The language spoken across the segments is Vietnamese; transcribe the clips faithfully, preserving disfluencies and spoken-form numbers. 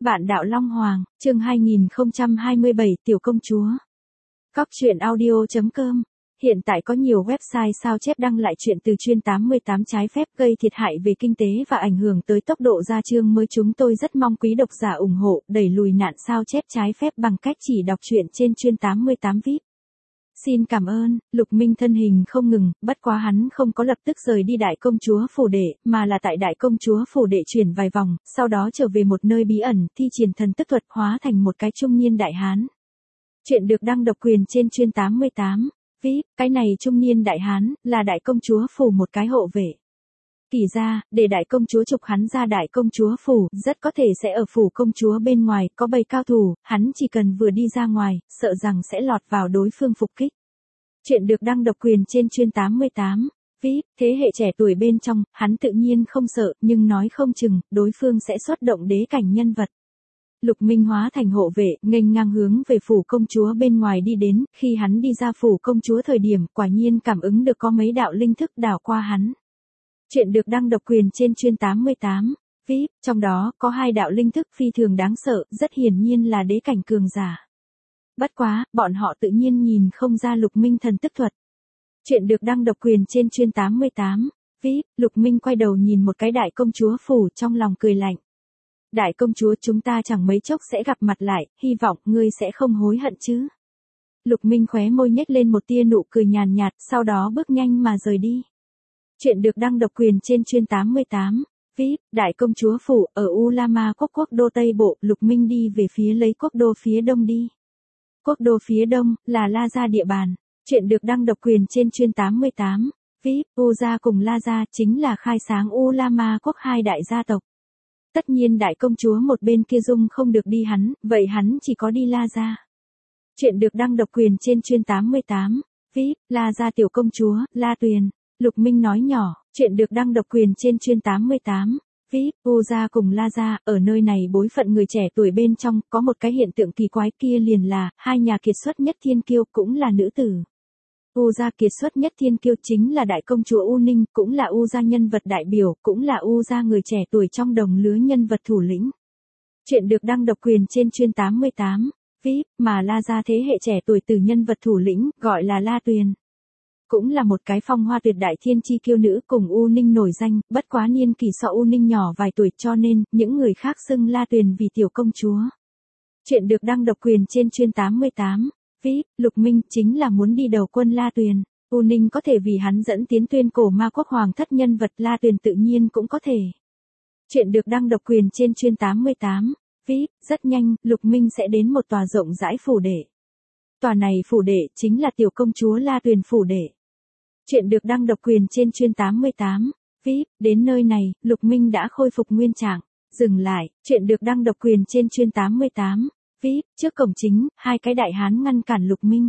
Vạn đạo Long Hoàng, chương hai nghìn không trăm hai mươi bảy, Tiểu công chúa. Cóc truyện audio chấm com. Hiện tại có nhiều website sao chép đăng lại chuyện từ chuyên tám mươi tám trái phép gây thiệt hại về kinh tế và ảnh hưởng tới tốc độ ra chương mới. Chúng tôi rất mong quý độc giả ủng hộ đẩy lùi nạn sao chép trái phép bằng cách chỉ đọc truyện trên chuyên tám mươi tám víp. Xin cảm ơn. Lục Minh thân hình không ngừng, bất quá hắn không có lập tức rời đi đại công chúa phủ đệ, mà là tại đại công chúa phủ đệ chuyển vài vòng, sau đó trở về một nơi bí ẩn, thi triển thần tức thuật hóa thành một cái trung niên đại hán. Chuyện được đăng độc quyền trên chuyên tám mươi tám víp. Cái này trung niên đại hán là đại công chúa phủ một cái hộ vệ. Kỳ ra, để đại công chúa trục hắn ra đại công chúa phủ, rất có thể sẽ ở phủ công chúa bên ngoài, có bầy cao thủ, hắn chỉ cần vừa đi ra ngoài, sợ rằng sẽ lọt vào đối phương phục kích. Chuyện được đăng độc quyền trên chuyên tám mươi tám víp. Thế hệ trẻ tuổi bên trong, hắn tự nhiên không sợ, nhưng nói không chừng, đối phương sẽ xuất động đế cảnh nhân vật. Lục Minh hóa thành hộ vệ, nghênh ngang hướng về phủ công chúa bên ngoài đi đến, khi hắn đi ra phủ công chúa thời điểm, quả nhiên cảm ứng được có mấy đạo linh thức đảo qua hắn. Chuyện được đăng độc quyền trên chuyên tám mươi tám víp, trong đó có hai đạo linh thức phi thường đáng sợ, rất hiển nhiên là đế cảnh cường giả. Bất quá, bọn họ tự nhiên nhìn không ra Lục Minh thần tức thuật. Chuyện được đăng độc quyền trên chuyên tám mươi tám víp, Lục Minh quay đầu nhìn một cái đại công chúa phủ, trong lòng cười lạnh. Đại công chúa, chúng ta chẳng mấy chốc sẽ gặp mặt lại, hy vọng ngươi sẽ không hối hận chứ. Lục Minh khóe môi nhếch lên một tia nụ cười nhàn nhạt, sau đó bước nhanh mà rời đi. Chuyện được đăng độc quyền trên chuyên tám mươi tám víp, đại công chúa phủ ở U La Ma quốc quốc đô Tây Bộ. Lục Minh đi về phía lấy quốc đô phía đông đi. Quốc đô phía đông là La Gia địa bàn. Chuyện được đăng độc quyền trên chuyên tám mươi tám víp, U Gia cùng La Gia chính là khai sáng U La Ma quốc hai đại gia tộc. Tất nhiên đại công chúa một bên kia dung không được đi hắn, vậy hắn chỉ có đi La Gia. Chuyện được đăng độc quyền trên chuyên tám mươi tám víp, La Gia tiểu công chúa, La Tuyền. Lục Minh nói nhỏ. Chuyện được đăng độc quyền trên chuyên tám mươi tám víp, U Gia cùng La Gia, ở nơi này bối phận người trẻ tuổi bên trong, có một cái hiện tượng kỳ quái, kia liền là, hai nhà kiệt xuất nhất thiên kiêu cũng là nữ tử. U Gia kiệt xuất nhất thiên kiêu chính là đại công chúa U Ninh, cũng là U Gia nhân vật đại biểu, cũng là U Gia người trẻ tuổi trong đồng lứa nhân vật thủ lĩnh. Chuyện được đăng độc quyền trên chuyên tám mươi tám víp, mà La Gia thế hệ trẻ tuổi từ nhân vật thủ lĩnh, gọi là La Tuyền. Cũng là một cái phong hoa tuyệt đại thiên chi kiêu nữ, cùng U Ninh nổi danh, bất quá niên kỳ so U Ninh nhỏ vài tuổi, cho nên, những người khác xưng La Tuyền vì tiểu công chúa. Chuyện được đăng độc quyền trên chuyên tám mươi tám víp, Lục Minh chính là muốn đi đầu quân La Tuyền. U Ninh có thể vì hắn dẫn tiến tuyên cổ ma quốc hoàng thất nhân vật, La Tuyền tự nhiên cũng có thể. Chuyện được đăng độc quyền trên chuyên tám mươi tám víp, rất nhanh, Lục Minh sẽ đến một tòa rộng rãi phủ đệ. Tòa này phủ đệ chính là tiểu công chúa La Tuyền phủ đệ. Chuyện được đăng độc quyền trên chuyên tám mươi tám víp, đến nơi này, Lục Minh đã khôi phục nguyên trạng. Dừng lại. Chuyện được đăng độc quyền trên chuyên tám mươi tám víp, trước cổng chính, hai cái đại hán ngăn cản Lục Minh.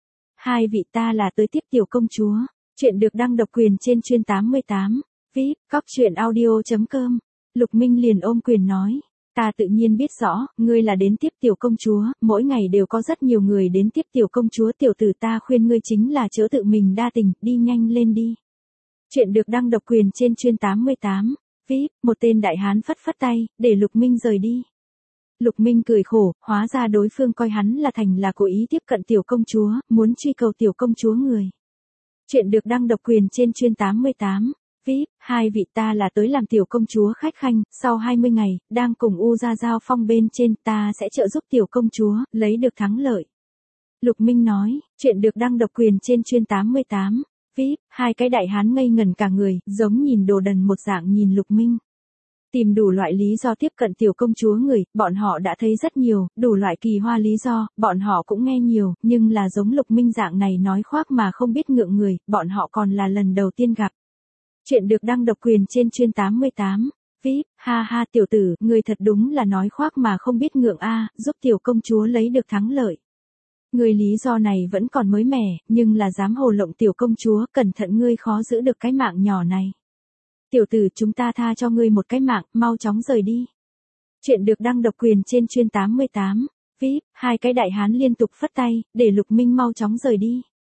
Hai vị, ta là tới tiếp tiểu công chúa. Chuyện được đăng độc quyền trên chuyên tám mươi tám víp, cóc truyện audio chấm com. Lục Minh liền ôm quyền nói. Ta tự nhiên biết rõ, ngươi là đến tiếp tiểu công chúa, mỗi ngày đều có rất nhiều người đến tiếp tiểu công chúa, tiểu tử ta khuyên ngươi chính là chớ tự mình đa tình, đi nhanh lên đi. Chuyện được đăng độc quyền trên chuyên tám mươi tám víp, một tên đại hán phất phất tay, để Lục Minh rời đi. Lục Minh cười khổ, hóa ra đối phương coi hắn là thành là cố ý tiếp cận tiểu công chúa, muốn truy cầu tiểu công chúa người. Chuyện được đăng độc quyền trên chuyên tám mươi tám víp, hai vị, ta là tới làm tiểu công chúa khách khanh, sau hai mươi ngày, đang cùng U Gia giao phong bên trên, ta sẽ trợ giúp tiểu công chúa, lấy được thắng lợi. Lục Minh nói. Chuyện được đăng độc quyền trên chuyên tám mươi tám víp, hai cái đại hán ngây ngẩn cả người, giống nhìn đồ đần một dạng nhìn Lục Minh. Tìm đủ loại lý do tiếp cận tiểu công chúa người, bọn họ đã thấy rất nhiều, đủ loại kỳ hoa lý do, bọn họ cũng nghe nhiều, nhưng là giống Lục Minh dạng này nói khoác mà không biết ngượng người, bọn họ còn là lần đầu tiên gặp. Chuyện được đăng độc quyền trên chuyên tám mươi tám víp, ha ha tiểu tử, ngươi thật đúng là nói khoác mà không biết ngượng a, giúp tiểu công chúa lấy được thắng lợi. Ngươi lý do này vẫn còn mới mẻ, nhưng là dám hồ lộng tiểu công chúa, cẩn thận ngươi khó giữ được cái mạng nhỏ này. Tiểu tử, chúng ta tha cho ngươi một cái mạng, mau chóng rời đi. Chuyện được đăng độc quyền trên chuyên tám mươi tám víp, hai cái đại hán liên tục phất tay, để Lục Minh mau chóng rời đi.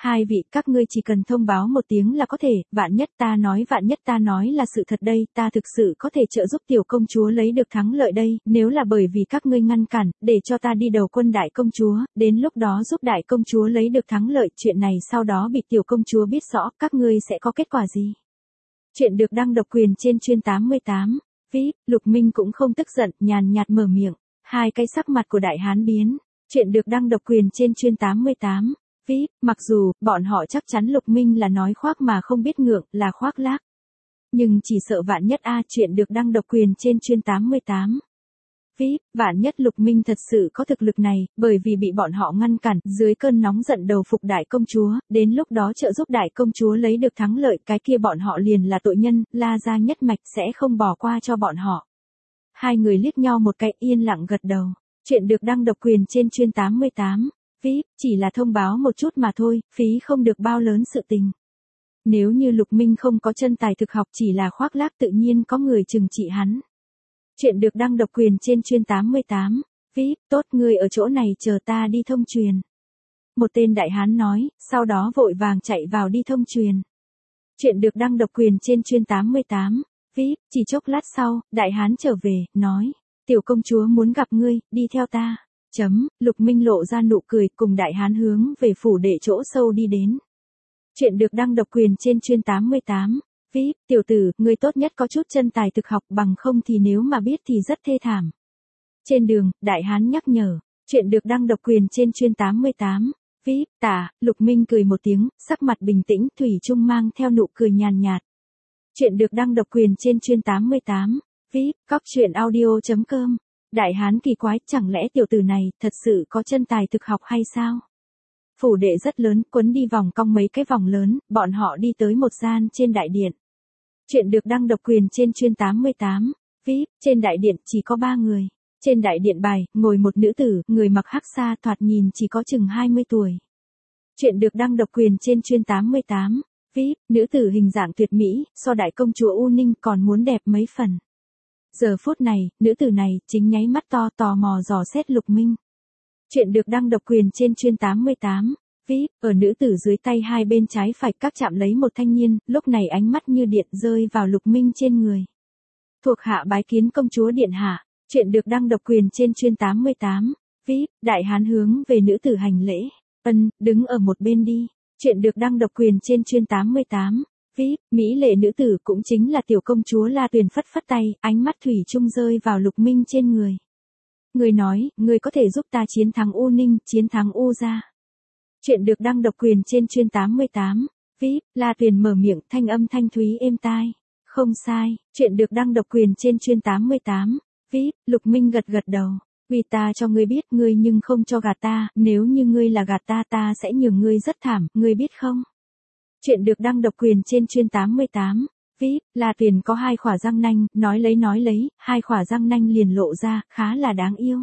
Hai vị, các ngươi chỉ cần thông báo một tiếng là có thể, vạn nhất ta nói vạn nhất ta nói là sự thật đây, ta thực sự có thể trợ giúp tiểu công chúa lấy được thắng lợi đây, nếu là bởi vì các ngươi ngăn cản, để cho ta đi đầu quân đại công chúa, đến lúc đó giúp đại công chúa lấy được thắng lợi, chuyện này sau đó bị tiểu công chúa biết rõ, các ngươi sẽ có kết quả gì? Chuyện được đăng độc quyền trên chuyên tám mươi tám. vê i pê, Lục Minh cũng không tức giận, nhàn nhạt mở miệng, hai cái sắc mặt của đại hán biến. Chuyện được đăng độc quyền trên chuyên tám mươi tám. vê i pê, mặc dù, bọn họ chắc chắn Lục Minh là nói khoác mà không biết ngượng, là khoác lác. Nhưng chỉ sợ vạn nhất a, chuyện được đăng độc quyền trên chuyên tám mươi tám. vê i pê, vạn nhất Lục Minh thật sự có thực lực này, bởi vì bị bọn họ ngăn cản, dưới cơn nóng giận đầu phục đại công chúa, đến lúc đó trợ giúp đại công chúa lấy được thắng lợi, cái kia bọn họ liền là tội nhân, La gia nhất mạch sẽ không bỏ qua cho bọn họ. Hai người liếc nhau một cái, yên lặng gật đầu. Chuyện được đăng độc quyền trên chuyên tám mươi tám. vê i pê, chỉ là thông báo một chút mà thôi, phí không được bao lớn sự tình. Nếu như Lục Minh không có chân tài thực học chỉ là khoác lác tự nhiên có người trừng trị hắn. Chuyện được đăng độc quyền trên chuyên tám mươi tám. vê i pê, tốt, ngươi ở chỗ này chờ ta đi thông truyền. Một tên đại hán nói, sau đó vội vàng chạy vào đi thông truyền. Chuyện được đăng độc quyền trên chuyên tám mươi tám. vê i pê, chỉ chốc lát sau, đại hán trở về, nói, tiểu công chúa muốn gặp ngươi, đi theo ta. Chấm, Lục Minh lộ ra nụ cười, cùng đại hán hướng về phủ đệ chỗ sâu đi đến. Chuyện được đăng độc quyền trên chuyên tám mươi tám. vê i pê, tiểu tử, ngươi tốt nhất có chút chân tài thực học, bằng không thì nếu mà biết thì rất thê thảm. Trên đường, đại hán nhắc nhở. Chuyện được đăng độc quyền trên chuyên tám mươi tám. vê i pê, tả, Lục Minh cười một tiếng, sắc mặt bình tĩnh, thủy chung mang theo nụ cười nhàn nhạt. Chuyện được đăng độc quyền trên chuyên tám mươi tám. vê i pê, cóc truyện audio chấm com. Đại hán kỳ quái, chẳng lẽ tiểu tử này thật sự có chân tài thực học hay sao? Phủ đệ rất lớn, quấn đi vòng cong mấy cái vòng lớn, bọn họ đi tới một gian trên đại điện. Chuyện được đăng độc quyền trên chuyên tám mươi tám. vê i pê, trên đại điện chỉ có ba người. Trên đại điện bài, ngồi một nữ tử, người mặc hắc sa, thoạt nhìn chỉ có chừng hai mươi tuổi. Chuyện được đăng độc quyền trên chuyên tám mươi tám. vê i pê, nữ tử hình dạng tuyệt mỹ, so đại công chúa U Ninh còn muốn đẹp mấy phần. Giờ phút này, nữ tử này chính nháy mắt to tò mò dò xét Lục Minh. Chuyện được đăng độc quyền trên chuyên tám mươi tám. vê i pê, ở nữ tử dưới tay hai bên trái phải các chạm lấy một thanh niên, lúc này ánh mắt như điện rơi vào Lục Minh trên người. Thuộc hạ bái kiến công chúa điện hạ. Chuyện được đăng độc quyền trên chuyên tám mươi tám. vê i pê, đại hán hướng về nữ tử hành lễ. Ân, đứng ở một bên đi. Chuyện được đăng độc quyền trên chuyên tám mươi tám. vê i pê, mỹ lệ nữ tử cũng chính là tiểu công chúa La Tuyền phất phất tay, ánh mắt thủy chung rơi vào Lục Minh trên người. Người nói, người có thể giúp ta chiến thắng U Ninh, chiến thắng U gia. Chuyện được đăng độc quyền trên chuyên tám mươi tám. vê i pê, La Tuyền mở miệng, thanh âm thanh thúy êm tai. Không sai, chuyện được đăng độc quyền trên chuyên tám mươi tám. vê i pê, Lục Minh gật gật đầu. Vì ta cho ngươi biết ngươi nhưng không cho gạt ta, nếu như ngươi là gạt ta ta sẽ nhường ngươi rất thảm, ngươi biết không? Chuyện được đăng độc quyền trên chuyên tám mươi tám. vê i pê, La Tuyền có hai khỏa răng nanh, nói lấy nói lấy, hai khỏa răng nanh liền lộ ra, khá là đáng yêu.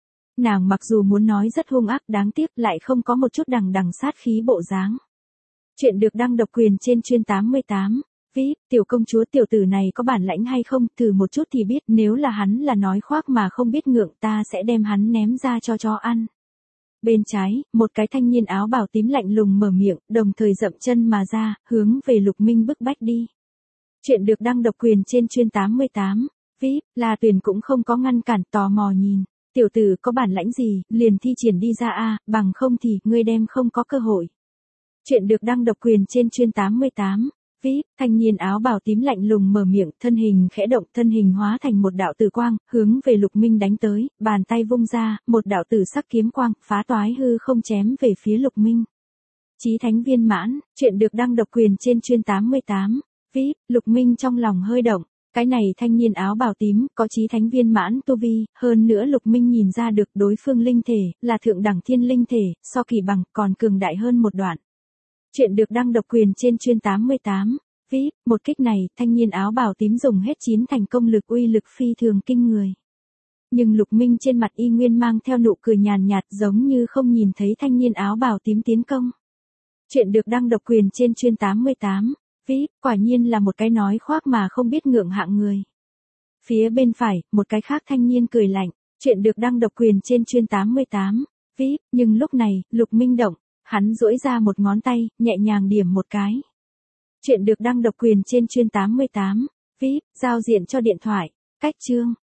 Nàng mặc dù muốn nói rất hung ác, đáng tiếc lại không có một chút đằng đằng sát khí bộ dáng. Chuyện được đăng độc quyền trên chuyên tám mươi tám. vê i pê, tiểu công chúa tiểu tử này có bản lãnh hay không, thử một chút thì biết, nếu là hắn là nói khoác mà không biết ngượng ta sẽ đem hắn ném ra cho chó ăn. Bên trái, một cái thanh niên áo bào tím lạnh lùng mở miệng, đồng thời dậm chân mà ra, hướng về Lục Minh bức bách đi. Chuyện được đăng độc quyền trên chuyên tám mươi tám. vê i pê, La Tuyền cũng không có ngăn cản, tò mò nhìn. Tiểu tử có bản lãnh gì, liền thi triển đi ra a, bằng không thì, ngươi đem không có cơ hội. Chuyện được đăng độc quyền trên chuyên tám mươi tám. vê i pê, thanh niên áo bào tím lạnh lùng mở miệng, thân hình khẽ động, thân hình hóa thành một đạo tử quang, hướng về Lục Minh đánh tới, bàn tay vung ra, một đạo tử sắc kiếm quang, phá toái hư không chém về phía Lục Minh. Chí thánh viên mãn, chuyện được đăng độc quyền trên chuyên tám mươi tám. vê i pê, Lục Minh trong lòng hơi động, cái này thanh niên áo bào tím, có chí thánh viên mãn tu vi, hơn nữa Lục Minh nhìn ra được đối phương linh thể, là thượng đẳng thiên linh thể, so kỳ bằng, còn cường đại hơn một đoạn. Chuyện được đăng độc quyền trên chuyên tám mươi tám. vê i pê, một kích này, thanh niên áo bào tím dùng hết chín thành công lực, uy lực phi thường kinh người. Nhưng Lục Minh trên mặt y nguyên mang theo nụ cười nhàn nhạt, giống như không nhìn thấy thanh niên áo bào tím tiến công. Chuyện được đăng độc quyền trên chuyên tám mươi tám. vê i pê, quả nhiên là một cái nói khoác mà không biết ngượng hạng người. Phía bên phải, một cái khác thanh niên cười lạnh. Chuyện được đăng độc quyền trên chuyên tám mươi tám. vê i pê, nhưng lúc này, Lục Minh động. Hắn duỗi ra một ngón tay, nhẹ nhàng điểm một cái. Chuyện được đăng độc quyền trên chuyên tám mươi tám. vê i pê, giao diện cho điện thoại. Cách chương.